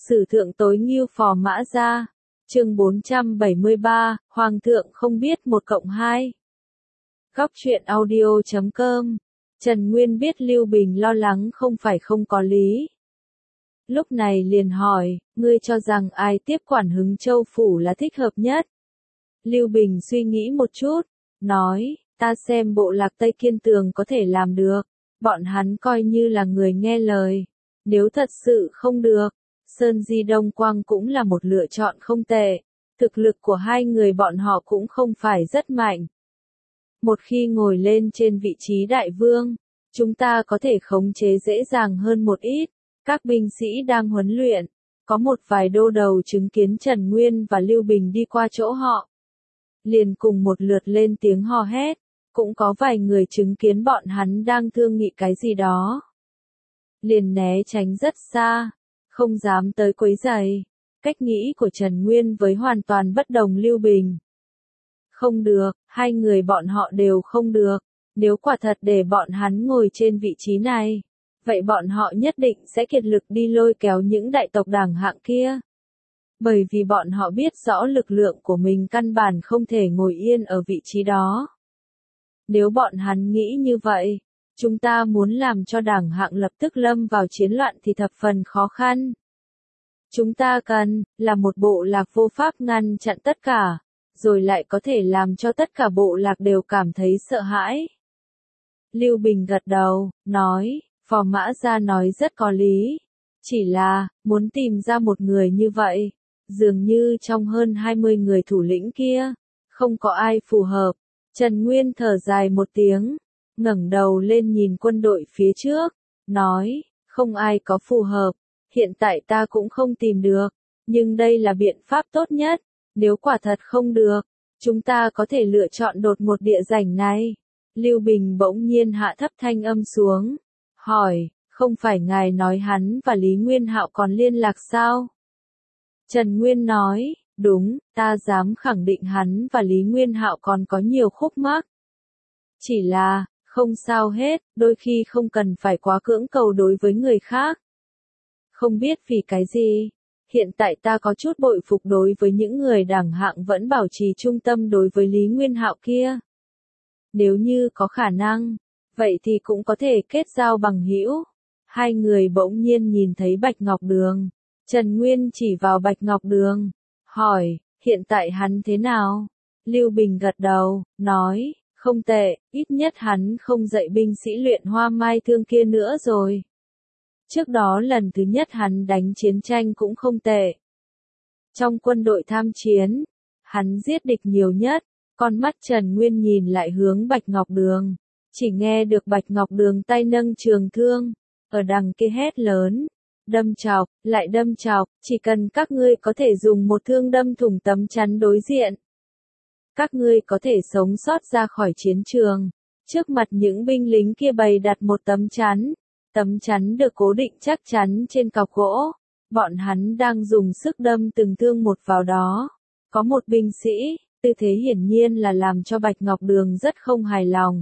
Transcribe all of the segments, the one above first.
Sử thượng tối ngưu phò mã gia. Chương 473, Hoàng thượng không biết 1+2. Góc truyện audio.com. Trần Nguyên biết Lưu Bình lo lắng không phải không có lý. Lúc này liền hỏi, ngươi cho rằng ai tiếp quản Hứng Châu Phủ là thích hợp nhất? Lưu Bình suy nghĩ một chút, nói, ta xem bộ lạc Tây Kiên Tường có thể làm được, bọn hắn coi như là người nghe lời. Nếu thật sự không được, Sơn Di Đông Quang cũng là một lựa chọn không tệ. Thực lực của hai người bọn họ cũng không phải rất mạnh. Một khi ngồi lên trên vị trí đại vương, chúng ta có thể khống chế dễ dàng hơn một ít. Các binh sĩ đang huấn luyện, có một vài đô đầu chứng kiến Trần Nguyên và Lưu Bình đi qua chỗ họ. Liền cùng một lượt lên tiếng hò hét, cũng có vài người chứng kiến bọn hắn đang thương nghị cái gì đó. Liền né tránh rất xa, không dám tới quấy rầy. Cách nghĩ của Trần Nguyên với hoàn toàn bất đồng Lưu Bình. Không được, hai người bọn họ đều không được. Nếu quả thật để bọn hắn ngồi trên vị trí này, vậy bọn họ nhất định sẽ kiệt lực đi lôi kéo những đại tộc đẳng hạng kia. Bởi vì bọn họ biết rõ lực lượng của mình căn bản không thể ngồi yên ở vị trí đó. Nếu bọn hắn nghĩ như vậy, chúng ta muốn làm cho đẳng hạng lập tức lâm vào chiến loạn thì thập phần khó khăn. Chúng ta cần là một bộ lạc vô pháp ngăn chặn tất cả, rồi lại có thể làm cho tất cả bộ lạc đều cảm thấy sợ hãi. Lưu Bình gật đầu, nói, Phò Mã Gia nói rất có lý. Chỉ là, muốn tìm ra một người như vậy, dường như trong hơn 20 người thủ lĩnh kia, không có ai phù hợp. Trần Nguyên thở dài một tiếng, ngẩng đầu lên nhìn quân đội phía trước, nói, không ai có phù hợp. Hiện tại ta cũng không tìm được, nhưng đây là biện pháp tốt nhất. Nếu quả thật không được, chúng ta có thể lựa chọn đột một địa rảnh này. Lưu Bình bỗng nhiên hạ thấp thanh âm xuống, hỏi, không phải ngài nói hắn và Lý Nguyên Hạo còn liên lạc sao? Trần Nguyên nói, đúng, ta dám khẳng định hắn và Lý Nguyên Hạo còn có nhiều khúc mắc. Chỉ là, không sao hết, đôi khi không cần phải quá cưỡng cầu đối với người khác. Không biết vì cái gì, hiện tại ta có chút bội phục đối với những người đẳng hạng vẫn bảo trì trung tâm đối với Lý Nguyên Hạo kia. Nếu như có khả năng, vậy thì cũng có thể kết giao bằng hữu. Hai người bỗng nhiên nhìn thấy Bạch Ngọc Đường. Trần Nguyên chỉ vào Bạch Ngọc Đường, hỏi, hiện tại hắn thế nào? Lưu Bình gật đầu, nói, không tệ, ít nhất hắn không dạy binh sĩ luyện hoa mai thương kia nữa rồi. Trước đó lần thứ nhất hắn đánh chiến tranh cũng không tệ. Trong quân đội tham chiến, hắn giết địch nhiều nhất. Con mắt Trần Nguyên nhìn lại hướng Bạch Ngọc Đường. Chỉ nghe được Bạch Ngọc Đường tay nâng trường thương, ở đằng kia hét lớn. Đâm chọc, lại đâm chọc, chỉ cần các ngươi có thể dùng một thương đâm thủng tấm chắn đối diện. Các ngươi có thể sống sót ra khỏi chiến trường. Trước mặt những binh lính kia bày đặt một tấm chắn. Tấm chắn được cố định chắc chắn trên cọc gỗ. Bọn hắn đang dùng sức đâm từng thương một vào đó. Có một binh sĩ, tư thế hiển nhiên là làm cho Bạch Ngọc Đường rất không hài lòng.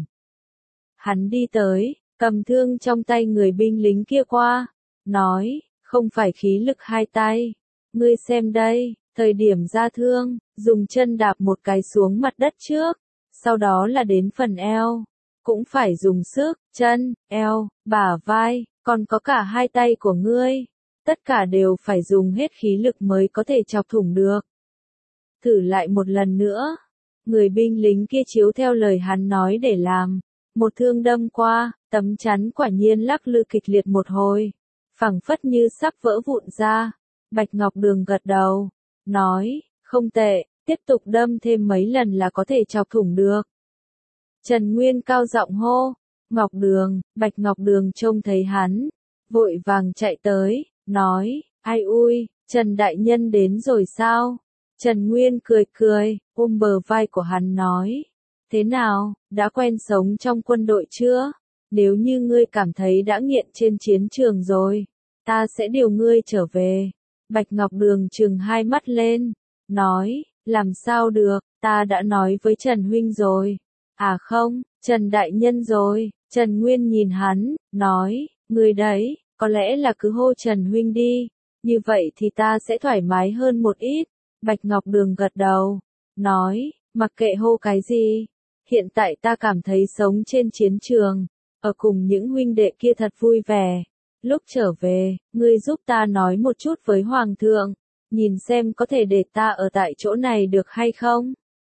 Hắn đi tới, cầm thương trong tay người binh lính kia qua, nói, không phải khí lực hai tay. Ngươi xem đây, thời điểm ra thương, dùng chân đạp một cái xuống mặt đất trước, sau đó là đến phần eo. Cũng phải dùng sức, chân, eo, bả vai, còn có cả hai tay của ngươi. Tất cả đều phải dùng hết khí lực mới có thể chọc thủng được. Thử lại một lần nữa. Người binh lính kia chiếu theo lời hắn nói để làm. Một thương đâm qua, tấm chắn quả nhiên lắc lư kịch liệt một hồi. Phẳng phất như sắp vỡ vụn ra. Bạch Ngọc Đường gật đầu. Nói, không tệ, tiếp tục đâm thêm mấy lần là có thể chọc thủng được. Trần Nguyên cao giọng hô, Ngọc Đường. Bạch Ngọc Đường trông thấy hắn, vội vàng chạy tới, nói, ai ui, Trần Đại Nhân đến rồi sao? Trần Nguyên cười cười, ôm bờ vai của hắn nói, thế nào, đã quen sống trong quân đội chưa? Nếu như ngươi cảm thấy đã nghiện trên chiến trường rồi, ta sẽ điều ngươi trở về. Bạch Ngọc Đường trừng hai mắt lên, nói, làm sao được, ta đã nói với Trần Huynh rồi. À không, Trần Đại Nhân rồi. Trần Nguyên nhìn hắn, nói, ngươi đấy, có lẽ là cứ hô Trần Huynh đi, Như vậy thì ta sẽ thoải mái hơn một ít. Bạch Ngọc Đường gật đầu, nói, mặc kệ hô cái gì. Hiện tại ta cảm thấy sống trên chiến trường, ở cùng những huynh đệ kia thật vui vẻ. Lúc trở về, ngươi giúp ta nói một chút với Hoàng thượng, nhìn xem có thể để ta ở tại chỗ này được hay không?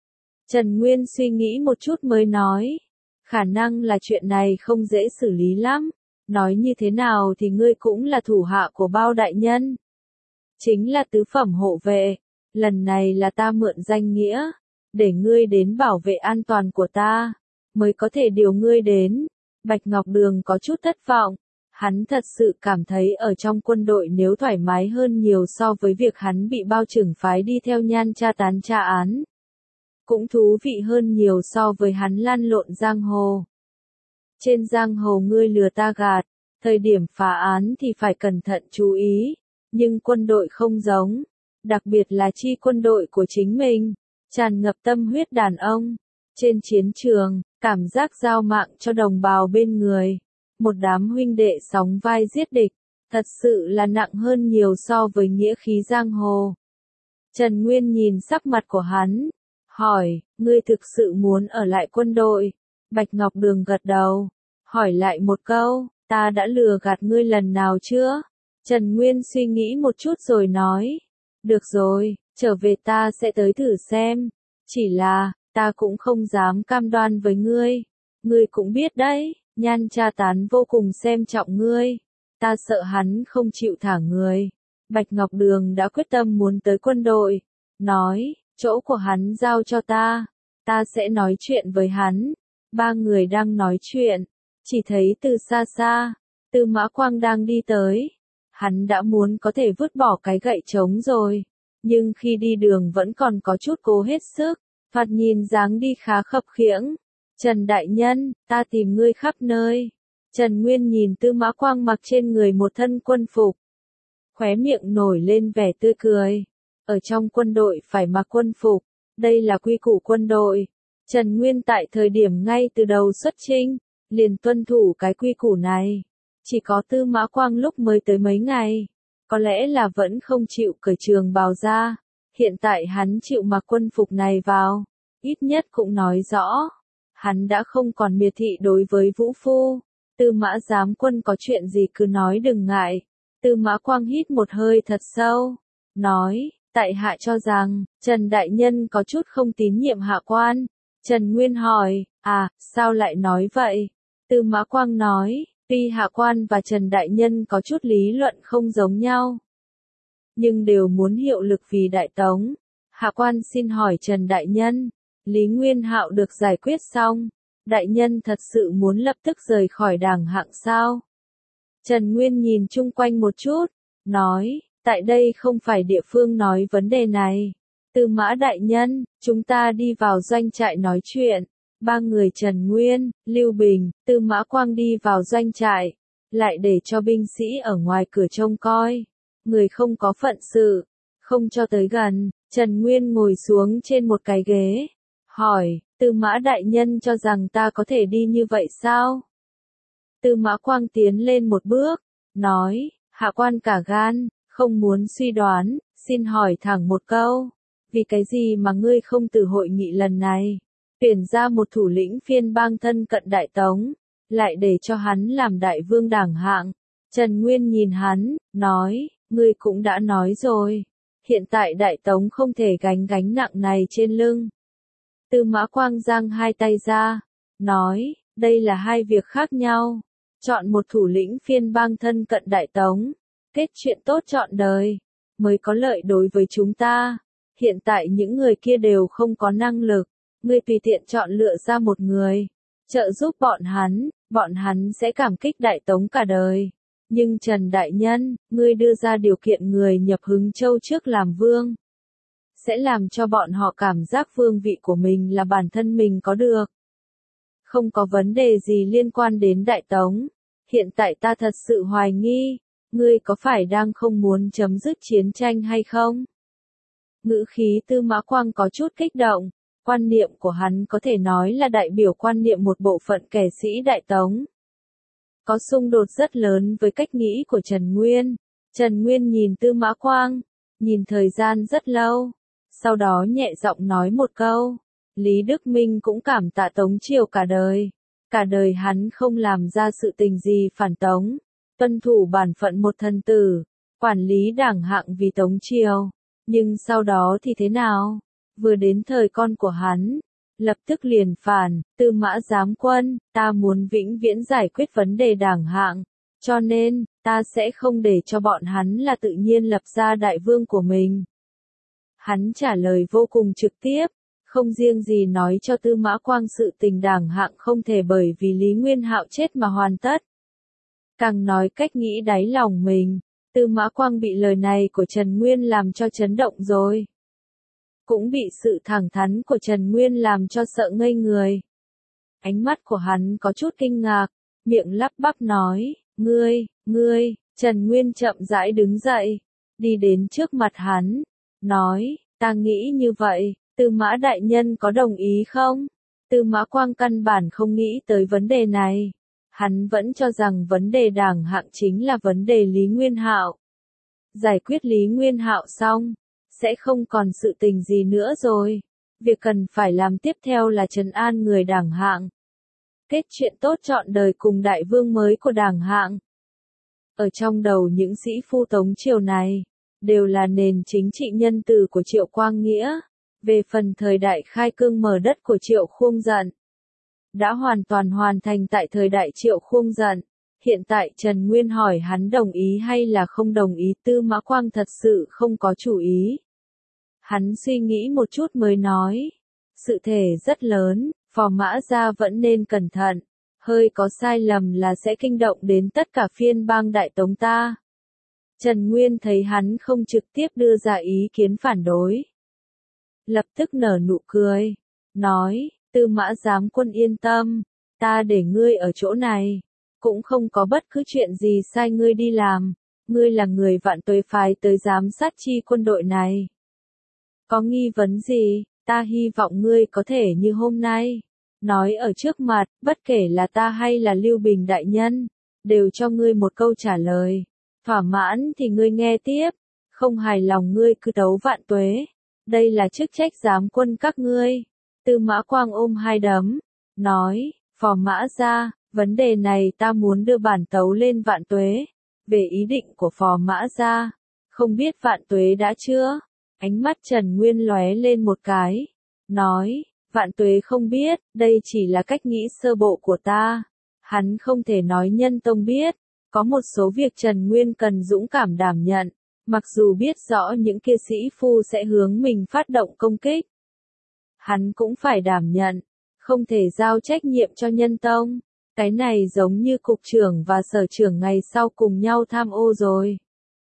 Trần Nguyên suy nghĩ một chút mới nói, khả năng là chuyện này không dễ xử lý lắm. Nói như thế nào thì ngươi cũng là thủ hạ của Bao đại nhân. Chính là tứ phẩm hộ vệ, lần này là ta mượn danh nghĩa, để ngươi đến bảo vệ an toàn của ta, mới có thể điều ngươi đến. Bạch Ngọc Đường có chút thất vọng, hắn thật sự cảm thấy ở trong quân đội nếu thoải mái hơn nhiều so với việc hắn bị Bao trưởng phái đi theo Nhan tra tán tra án. Cũng thú vị hơn nhiều so với hắn lăn lộn giang hồ. Trên giang hồ ngươi lừa ta gạt, thời điểm phá án thì phải cẩn thận chú ý, nhưng quân đội không giống, đặc biệt là chi quân đội của chính mình, tràn ngập tâm huyết đàn ông. Trên chiến trường, cảm giác giao mạng cho đồng bào bên người, một đám huynh đệ sóng vai giết địch, thật sự là nặng hơn nhiều so với nghĩa khí giang hồ. Trần Nguyên nhìn sắc mặt của hắn, hỏi, ngươi thực sự muốn ở lại quân đội? Bạch Ngọc Đường gật đầu, hỏi lại một câu, ta đã lừa gạt ngươi lần nào chưa? Trần Nguyên suy nghĩ một chút rồi nói, được rồi, trở về ta sẽ tới thử xem, chỉ là, ta cũng không dám cam đoan với ngươi cũng biết đấy, Nhan tra tán vô cùng xem trọng ngươi, ta sợ hắn không chịu thả người. Bạch Ngọc Đường đã quyết tâm muốn tới quân đội, nói, chỗ của hắn giao cho ta sẽ nói chuyện với hắn. Ba người đang nói chuyện, chỉ thấy từ xa xa, Tư Mã Quang đang đi tới. Hắn đã muốn có thể vứt bỏ cái gậy trống rồi, nhưng khi đi đường vẫn còn có chút cố hết sức, thoạt nhìn dáng đi khá khập khiễng. Trần đại nhân, ta tìm ngươi khắp nơi. Trần Nguyên nhìn Tư Mã Quang mặc trên người một thân quân phục, khóe miệng nổi lên vẻ tươi cười. Ở trong quân đội phải mặc quân phục, đây là quy củ quân đội. Trần Nguyên tại thời điểm ngay từ đầu xuất chinh, liền tuân thủ cái quy củ này. Chỉ có Tư Mã Quang lúc mới tới mấy ngày, có lẽ là vẫn không chịu cởi trường bào ra. Hiện tại hắn chịu mặc quân phục này vào, ít nhất cũng nói rõ, hắn đã không còn miệt thị đối với Vũ Phu. Tư Mã giám quân có chuyện gì cứ nói đừng ngại. Tư Mã Quang hít một hơi thật sâu, nói, tại hạ cho rằng, Trần đại nhân có chút không tín nhiệm hạ quan. Trần Nguyên hỏi, sao lại nói vậy? Tư Mã Quang nói, tuy hạ quan và Trần đại nhân có chút lý luận không giống nhau, nhưng đều muốn hiệu lực vì Đại Tống. Hạ quan xin hỏi Trần đại nhân, Lý Nguyên Hạo được giải quyết xong, đại nhân thật sự muốn lập tức rời khỏi Đảng Hạng sao? Trần Nguyên nhìn chung quanh một chút, nói, tại đây không phải địa phương nói vấn đề này. Tư Mã đại nhân, chúng ta đi vào doanh trại nói chuyện. Ba người Trần Nguyên, Lưu Bình, Tư Mã Quang đi vào doanh trại, lại để cho binh sĩ ở ngoài cửa trông coi. Người không có phận sự, không cho tới gần. Trần Nguyên ngồi xuống trên một cái ghế, hỏi, Tư Mã đại nhân cho rằng ta có thể đi như vậy sao? Tư Mã Quang tiến lên một bước, nói, hạ quan cả gan, không muốn suy đoán, xin hỏi thẳng một câu, vì cái gì mà ngươi không từ hội nghị lần này, tuyển ra một thủ lĩnh phiên bang thân cận Đại Tống, lại để cho hắn làm đại vương Đảng Hạng? Trần Nguyên nhìn hắn, nói, ngươi cũng đã nói rồi, hiện tại Đại Tống không thể gánh gánh nặng này trên lưng. Tư Mã Quang giang hai tay ra, nói, đây là hai việc khác nhau. Chọn một thủ lĩnh phiên bang thân cận Đại Tống, kết chuyện tốt trọn đời, mới có lợi đối với chúng ta. Hiện tại những người kia đều không có năng lực, ngươi tùy tiện chọn lựa ra một người, trợ giúp bọn hắn sẽ cảm kích Đại Tống cả đời. Nhưng Trần đại nhân, ngươi đưa ra điều kiện người nhập Hứng Châu trước làm vương, sẽ làm cho bọn họ cảm giác vương vị của mình là bản thân mình có được. Không có vấn đề gì liên quan đến Đại Tống. Hiện tại ta thật sự hoài nghi, ngươi có phải đang không muốn chấm dứt chiến tranh hay không? Ngữ khí Tư Mã Quang có chút kích động, quan niệm của hắn có thể nói là đại biểu quan niệm một bộ phận kẻ sĩ Đại Tống. Có xung đột rất lớn với cách nghĩ của Trần Nguyên. Trần Nguyên nhìn Tư Mã Quang, nhìn thời gian rất lâu, sau đó nhẹ giọng nói một câu, Lý Đức Minh cũng cảm tạ Tống Triều cả đời hắn không làm ra sự tình gì phản Tống, tuân thủ bản phận một thần tử, quản lý đảng hạng vì Tống Triều, nhưng sau đó thì thế nào? Vừa đến thời con của hắn, lập tức liền phản, Tư Mã Giám Quân, ta muốn vĩnh viễn giải quyết vấn đề đảng hạng, cho nên, ta sẽ không để cho bọn hắn là tự nhiên lập ra đại vương của mình. Hắn trả lời vô cùng trực tiếp, không riêng gì nói cho Tư Mã Quang sự tình đảng hạng không thể bởi vì Lý Nguyên Hạo chết mà hoàn tất. Càng nói cách nghĩ đáy lòng mình, Tư Mã Quang bị lời này của Trần Nguyên làm cho chấn động rồi. Cũng bị sự thẳng thắn của Trần Nguyên làm cho sợ ngây người. Ánh mắt của hắn có chút kinh ngạc, miệng lắp bắp nói, ngươi, Trần Nguyên chậm rãi đứng dậy, đi đến trước mặt hắn, nói, ta nghĩ như vậy, Tư Mã đại nhân có đồng ý không? Tư Mã Quang căn bản không nghĩ tới vấn đề này. Hắn vẫn cho rằng vấn đề đảng hạng chính là vấn đề Lý Nguyên Hạo. Giải quyết Lý Nguyên Hạo xong, sẽ không còn sự tình gì nữa rồi. Việc cần phải làm tiếp theo là trấn an người đảng hạng. Kết chuyện tốt trọn đời cùng đại vương mới của đảng hạng. Ở trong đầu những sĩ phu Tống Triều này, đều là nền chính trị nhân từ của Triệu Quang Nghĩa. Về phần thời đại khai cương mở đất của Triệu Khuông Dận, đã hoàn toàn hoàn thành tại thời đại Triệu Khuông Dận. Hiện tại Trần Nguyên hỏi hắn đồng ý hay là không đồng ý, Tư Mã Quang thật sự không có chủ ý. Hắn suy nghĩ một chút mới nói, sự thể rất lớn, Phò Mã Gia vẫn nên cẩn thận, hơi có sai lầm là sẽ kinh động đến tất cả phiên bang Đại Tống ta. Trần Nguyên thấy hắn không trực tiếp đưa ra ý kiến phản đối, lập tức nở nụ cười, nói, Tư Mã Giám Quân yên tâm, ta để ngươi ở chỗ này, cũng không có bất cứ chuyện gì sai ngươi đi làm, ngươi là người Vạn Tuế phái tới giám sát chi quân đội này. Có nghi vấn gì, ta hy vọng ngươi có thể như hôm nay, nói ở trước mặt, bất kể là ta hay là Lưu Bình đại nhân, đều cho ngươi một câu trả lời, thỏa mãn thì ngươi nghe tiếp, không hài lòng ngươi cứ tấu Vạn Tuế, đây là chức trách giám quân các ngươi. Tư Mã Quang ôm hai đấm, nói, Phò Mã Gia, vấn đề này ta muốn đưa bản tấu lên Vạn Tuế. Về ý định của Phò Mã Gia, không biết Vạn Tuế đã chưa? Ánh mắt Trần Nguyên lóe lên một cái, nói, Vạn Tuế không biết, đây chỉ là cách nghĩ sơ bộ của ta. Hắn không thể nói nhân tông biết, có một số việc Trần Nguyên cần dũng cảm đảm nhận, mặc dù biết rõ những kia sĩ phu sẽ hướng mình phát động công kích. Hắn cũng phải đảm nhận, không thể giao trách nhiệm cho nhân tông. Cái này giống như cục trưởng và sở trưởng ngày sau cùng nhau tham ô rồi.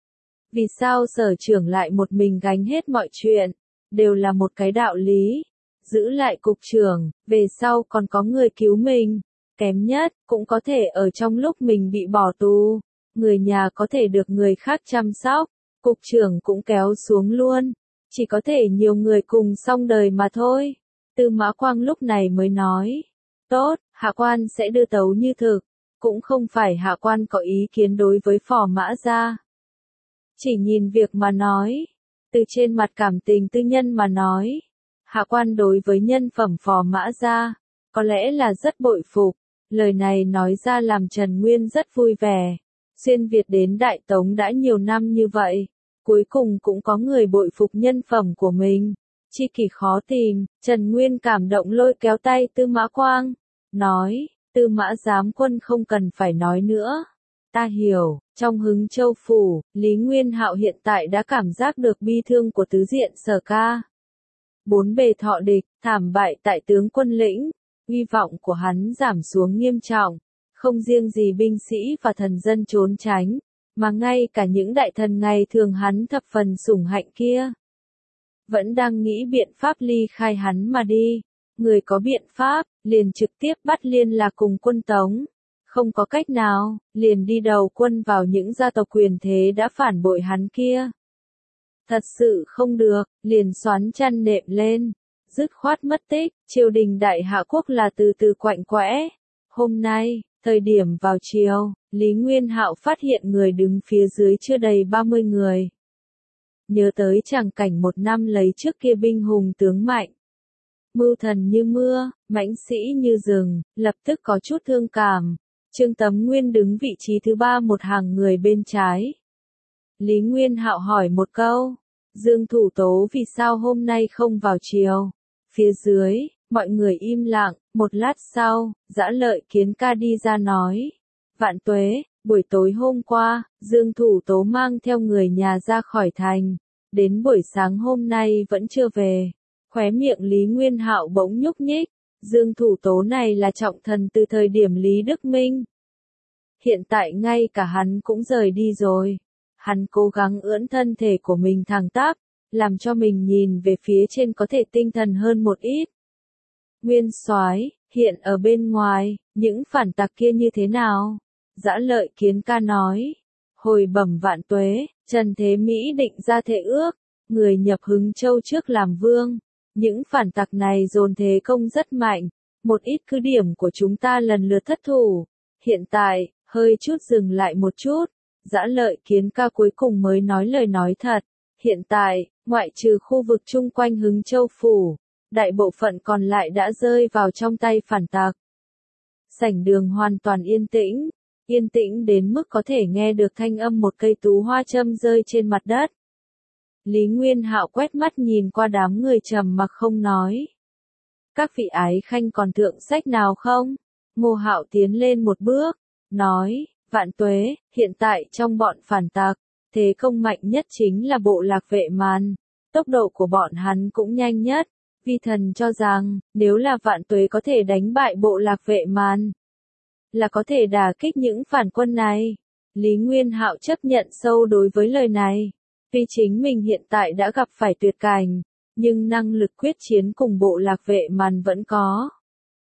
Vì sao sở trưởng lại một mình gánh hết mọi chuyện, đều là một cái đạo lý. Giữ lại cục trưởng, về sau còn có người cứu mình. Kém nhất, cũng có thể ở trong lúc mình bị bỏ tù. Người nhà có thể được người khác chăm sóc, cục trưởng cũng kéo xuống luôn. Chỉ có thể nhiều người cùng xong đời mà thôi. Tư Mã Quang lúc này mới nói. Tốt, hạ quan sẽ đưa tấu như thực. Cũng không phải hạ quan có ý kiến đối với Phò Mã Gia. Chỉ nhìn việc mà nói. Từ trên mặt cảm tình tư nhân mà nói. Hạ quan đối với nhân phẩm Phò Mã Gia, có lẽ là rất bội phục. Lời này nói ra làm Trần Nguyên rất vui vẻ. Xuyên Việt đến Đại Tống đã nhiều năm như vậy. Cuối cùng cũng có người bội phục nhân phẩm của mình. Chi kỷ khó tìm, Trần Nguyên cảm động lôi kéo tay Tư Mã Quang. Nói, Tư Mã Giám Quân không cần phải nói nữa. Ta hiểu, trong Hứng Châu Phủ, Lý Nguyên Hạo hiện tại đã cảm giác được bi thương của tứ diện Sở Ca. Bốn bề thọ địch, thảm bại tại tướng quân lĩnh, uy vọng của hắn giảm xuống nghiêm trọng. Không riêng gì binh sĩ và thần dân trốn tránh, mà ngay cả những đại thần ngày thường hắn thập phần sủng hạnh kia. Vẫn đang nghĩ biện pháp ly khai hắn mà đi. Người có biện pháp, liền trực tiếp bắt liên lạc cùng quân Tống. Không có cách nào, liền đi đầu quân vào những gia tộc quyền thế đã phản bội hắn kia. Thật sự không được, liền xoắn chăn nệm lên. Dứt khoát mất tích, triều đình Đại Hạ Quốc là từ từ quạnh quẽ. Hôm nay, thời điểm vào chiều, Lý Nguyên Hạo phát hiện người đứng phía dưới chưa đầy 30 người. Nhớ tới tràng cảnh một năm lấy trước kia binh hùng tướng mạnh. Mưu thần như mưa, mãnh sĩ như rừng, lập tức có chút thương cảm. Trương Tấm Nguyên đứng vị trí thứ 3 một hàng người bên trái. Lý Nguyên Hạo hỏi một câu, Dương Thủ Tố vì sao hôm nay không vào triều? Phía dưới, mọi người im lặng, một lát sau, Dã Lợi Kiến ca đi ra nói. Vạn tuế, buổi tối hôm qua, Dương Thủ Tố mang theo người nhà ra khỏi thành. Đến buổi sáng hôm nay vẫn chưa về. Khóe miệng Lý Nguyên Hạo bỗng nhúc nhích. Dương Thủ Tố này là trọng thần từ thời điểm Lý Đức Minh. Hiện tại ngay cả hắn cũng rời đi rồi. Hắn cố gắng ưỡn thân thể của mình thẳng tắp, làm cho mình nhìn về phía trên có thể tinh thần hơn một ít. Nguyên soái, hiện ở bên ngoài, những phản tặc kia như thế nào? Dã Lợi Kiến ca nói. Hồi bẩm vạn tuế, Trần Thế Mỹ định ra thệ ước, người nhập Hứng Châu trước làm vương. Những phản tặc này dồn thế công rất mạnh, một ít cứ điểm của chúng ta lần lượt thất thủ. Hiện tại, hơi chút dừng lại một chút, Dã Lợi Kiến ca cuối cùng mới nói lời nói thật. Hiện tại, ngoại trừ khu vực chung quanh Hứng Châu phủ, đại bộ phận còn lại đã rơi vào trong tay phản tặc. Sảnh đường hoàn toàn yên tĩnh đến mức có thể nghe được thanh âm một cây tú hoa châm rơi trên mặt đất. Lý Nguyên Hạo quét mắt nhìn qua đám người trầm mặc không nói. Các vị ái khanh còn thượng sách nào không? Ngô Hạo tiến lên một bước, nói, vạn tuế, hiện tại trong bọn phản tặc, thế công mạnh nhất chính là bộ lạc vệ màn. Tốc độ của bọn hắn cũng nhanh nhất. Vi thần cho rằng, nếu là vạn tuế có thể đánh bại bộ lạc vệ màn, là có thể đả kích những phản quân này. Lý Nguyên Hạo chấp nhận sâu đối với lời này. Tuy chính mình hiện tại đã gặp phải tuyệt cảnh, nhưng năng lực quyết chiến cùng bộ lạc vệ màn vẫn có.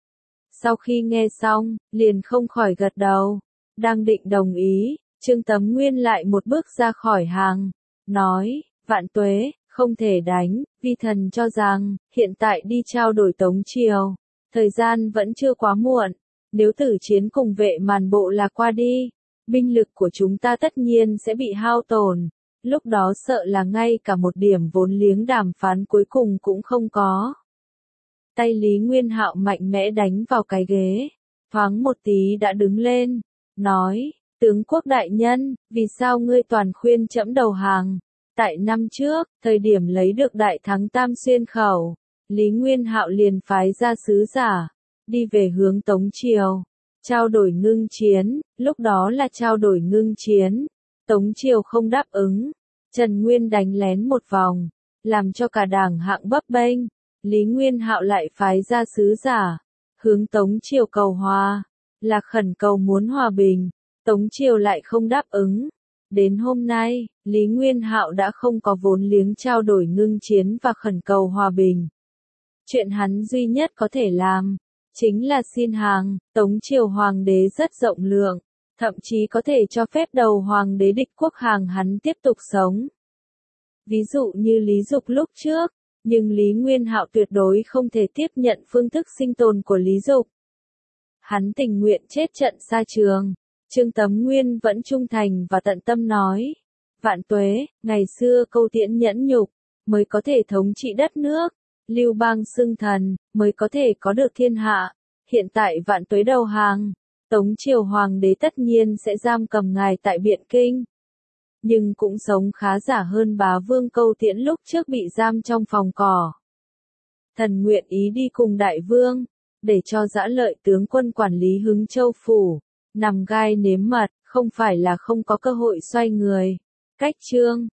Sau khi nghe xong, liền không khỏi gật đầu. Đang định đồng ý, Trương Tấm Nguyên lại một bước ra khỏi hàng. Nói, vạn tuế, không thể đánh, vi thần cho rằng, hiện tại đi trao đổi Tống triều. Thời gian vẫn chưa quá muộn. Nếu tử chiến cùng vệ màn bộ lạc qua đi, binh lực của chúng ta tất nhiên sẽ bị hao tổn. Lúc đó sợ là ngay cả một điểm vốn liếng đàm phán cuối cùng cũng không có. Tay Lý Nguyên Hạo mạnh mẽ đánh vào cái ghế, thoáng một tí đã đứng lên, nói, tướng quốc đại nhân, vì sao ngươi toàn khuyên trẫm đầu hàng? Tại năm trước, thời điểm lấy được đại thắng Tam Xuyên Khẩu, Lý Nguyên Hạo liền phái ra sứ giả, đi về hướng Tống triều, trao đổi ngưng chiến, lúc đó là trao đổi ngưng chiến. Tống triều không đáp ứng, Trần Nguyên đánh lén một vòng, làm cho cả đảng hạng bấp bênh. Lý Nguyên Hạo lại phái ra sứ giả, hướng Tống triều cầu hòa, là khẩn cầu muốn hòa bình. Tống triều lại không đáp ứng. Đến hôm nay, Lý Nguyên Hạo đã không có vốn liếng trao đổi ngưng chiến và khẩn cầu hòa bình. Chuyện hắn duy nhất có thể làm, chính là xin hàng. Tống triều hoàng đế rất rộng lượng, thậm chí có thể cho phép đầu hoàng đế địch quốc hàng hắn tiếp tục sống. Ví dụ như Lý Dục lúc trước, nhưng Lý Nguyên Hạo tuyệt đối không thể tiếp nhận phương thức sinh tồn của Lý Dục. Hắn tình nguyện chết trận xa trường. Trương Tấm Nguyên vẫn trung thành và tận tâm nói. Vạn tuế, ngày xưa Câu Tiễn nhẫn nhục, mới có thể thống trị đất nước. Lưu Bang xưng thần, mới có thể có được thiên hạ. Hiện tại vạn tuế đầu hàng, Tống triều hoàng đế tất nhiên sẽ giam cầm ngài tại Biện Kinh. Nhưng cũng sống khá giả hơn bá vương Câu Tiễn lúc trước bị giam trong phòng cỏ. Thần nguyện ý đi cùng đại vương, để cho Dã Lợi tướng quân quản lý Hứng Châu phủ, nằm gai nếm mật, không phải là không có cơ hội xoay người. Cách chương